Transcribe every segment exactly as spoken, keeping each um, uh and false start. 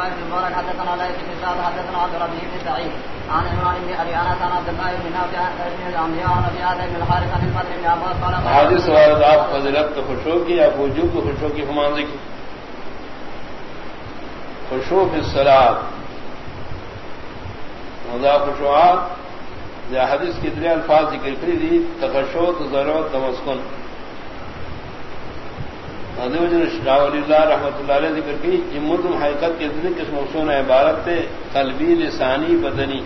الله بن مبارك حدثنا ليث بن سعد حدثنا عبد الرحمن بن سعيد عن عمران بن ابي انس عن عبد الله بن نافع بن الانبياء عن ابي هذا بن الحارث عن الفضل بن عباس قال حدیث والد آپ فضیلت خوشو کی یا وجوب خوشو کی فمان ذکر خوشو فی الصلاۃ وذا خشوعات یا حدیث کی دریا الفاظ ذکر کری دی تخشو ضرورت تمسکن اللہ رحمۃ اللہ علیہ ذکر کی جمد حقیقت کے ذکر کس موصون عبارت تھے قلبی لسانی بدنی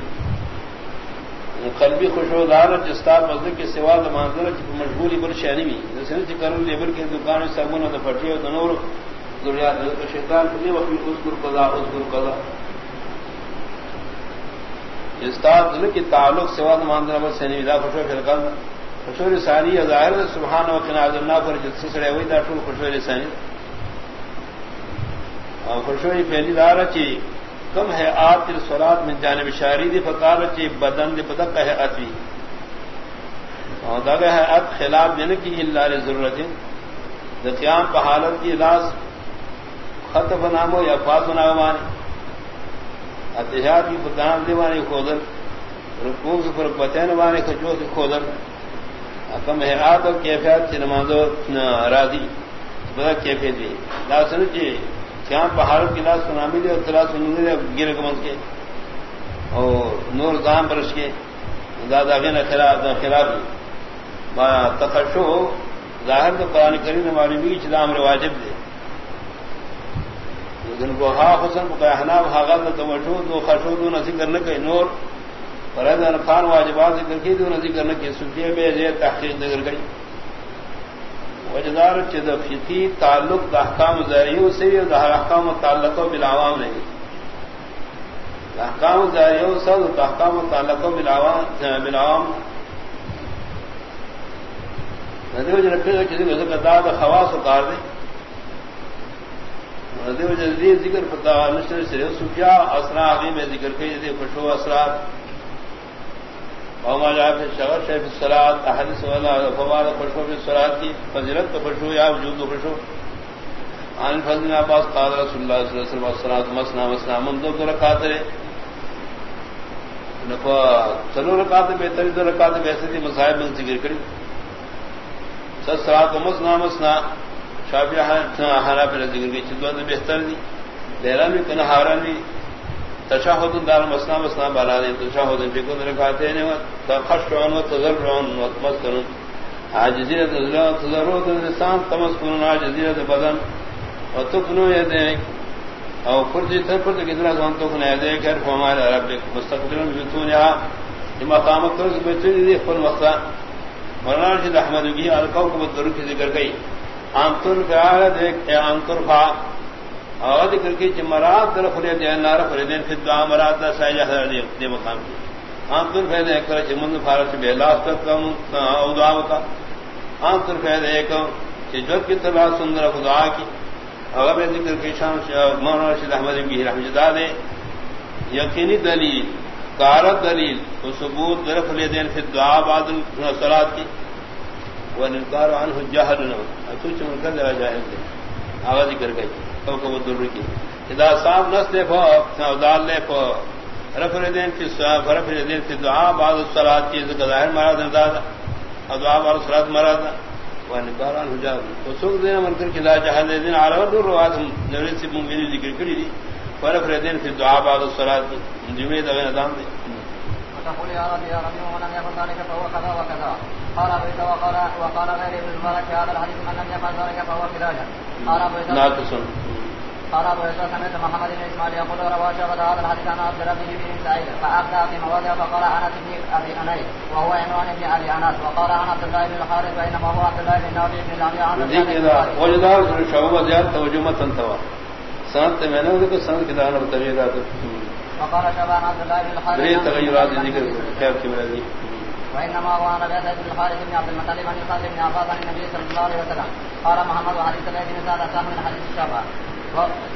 قلبی خوشودار جستا مزد کے سوا منظر مشغولی پر شہری بھی جیسے کر لیبر کے دکان صابن اور پٹی اور نور ضروریات شیطان کے وقت اذکر قضا اذکر قضا جستا کی تعلق سوا منظر پر شہری دا خوشو فرقان خوشو لسانی ظاہر سبحان و قنا اللہ پر جس سڑے ہوئی دا ٹول خوشو لسانی اور خوشو پہلی دار چی کم ہے آت الصلاۃ من جانب شاری دی فقال چی بدن دی بدک ہے اتوی اور دغه ہے ات خلاف دینے کی الا لضرورت د قیام په حالت کی لاس خطب نامو یا فاض نامانی اتحاد کی بدن دیوانی کھودن رکوع پر بتن وانے کھجو سے کھودن کم ہے آت اور کیفیت کی نماز راضی بدک کیفیت دی لاسن چی قیام بہارت کی لاس سنامی دے اور تلاش سننے دے گر گمن کے اور نور زام برش کے دادا کے خلاف خلاف تخشو ظاہر تو قرآن کریم ہماری بیچ دام واجب دے لیکن کو ہا حسن کو کہنا بھاگا تو توجہ دو خشو دو نسی کرنے کے نور فرض خان واجبات ذکر کی دو نسی کرنے کی صوفیہ میں یہ تحقیق ذکر گئی وجدار چد فقی تعلق احکام ظاہریوں سے احکام تعلق بالعوام نہیں احکام ظاہریوں سے احکام تعلق بالعوام بالعوام ندیو رکھے گا کسی کو داد خواص و کار دے ندیو جلدی ذکر پتا نشر سے صوفیہ اسرا آگے میں ذکر کے خوشو اسرار وما جاء في الشغل شيء في الصلاة أحاديث ولا فوائد خشوع في الصلاة کی فضیلت خشوع یا وجود خشوع عن فضل عباس قال رسول الله صلى الله عليه وسلم الصلاة مثنى مثنى من دو رکعات ہے نفع چلو رکعات بہتر دو رکعات بہتر تھی مصائب میں ذکر کری صلاة مثنى مثنى شافعی حنابلہ ذکر کی چدو بہتر دی لہرا میں کنا ہارا بھی تشہد دار مسنا مسنا بالا دے تشہد پہ کو رکھاتے ہیں تخشعون و تضرعون و تمسکن عاجزیت تضرعون انسان تمسکن عاجزیت بدن و تکنو یدیک او فرجی تر فرج کتنا زمان تکنو یدیک ہر فہمال ربک مستقبلن بیتونیا مقامت ترس بیتونی دی خل مقصا مولانا رشید احمد کی الکوکب الدرو کی ذکر گئی آمتن فعال دیکھ اے آمتن فعال اور ذکر کی جمرات طرف لے دے نار فریدین فی دعا مراد سایہ دے دے مقام کی عام طور پہ ایک طرح چمن فارس بلاس تک کم او دعا کا عام طور پہ ایک کہ جو کی طرح سندر خدا کی اور ذکر کی شان مولانا رشید احمد کی رحمۃ اللہ دے یقینی دلیل کار دلیل و ثبوت طرف لے دے فی دعا بعد الصلاۃ کی والانکار عنه جہل نہ تو چمن کر جاہل دے آواز ذکر گئی تو کو دور کی اذا صاحب نس دے فو دال لے فو رفع اليدين في الصلاه فرفع اليدين في الدعاء بعد الصلاه کی ظاہر مراد انداز دعاء بعد الصلاه مراد وانکار عن حجاب وسوق دین منکر کی لا جہل دین علی روات نبی سے ممکن ذکر کری دی فرفع اليدين في الدعاء بعد الصلاه کی جمعہ دا نظام دے وتقول يا رب يا رب ولم يكن ذلك فهو كذا وكذا قال ابو وقال وقال غير ابن المبارك هذا الحديث من لم يفعل ذلك فهو كذا قال ابو قال ابو عيسى سمعت محمد بن اسماعيل يقول رواه شعبة هذا الحديث عن عبد ربه بن سعيد فأبدأ في مواضع فقال انس بن ابي انيس وهو عنوان ابن ابي انس وقال عن عبد الله بن الحارث بينما هو عبد الله بن نافع بن العمياء عن وجدار شعبة زيادة توجمة تنتوى سنت میں نے کو سنت کے دانا تغیرات وقال شعبة عن عبد الله بن الحارث تغیرات ذکر خیر کی مرادی وإنما هو عن ربيعة بن الحارث بن عبد المطلب عن يسار بن عباس عن النبي صلى الله عليه وسلم قال محمد وحديث الله بن سعد أصح من حديث شعبة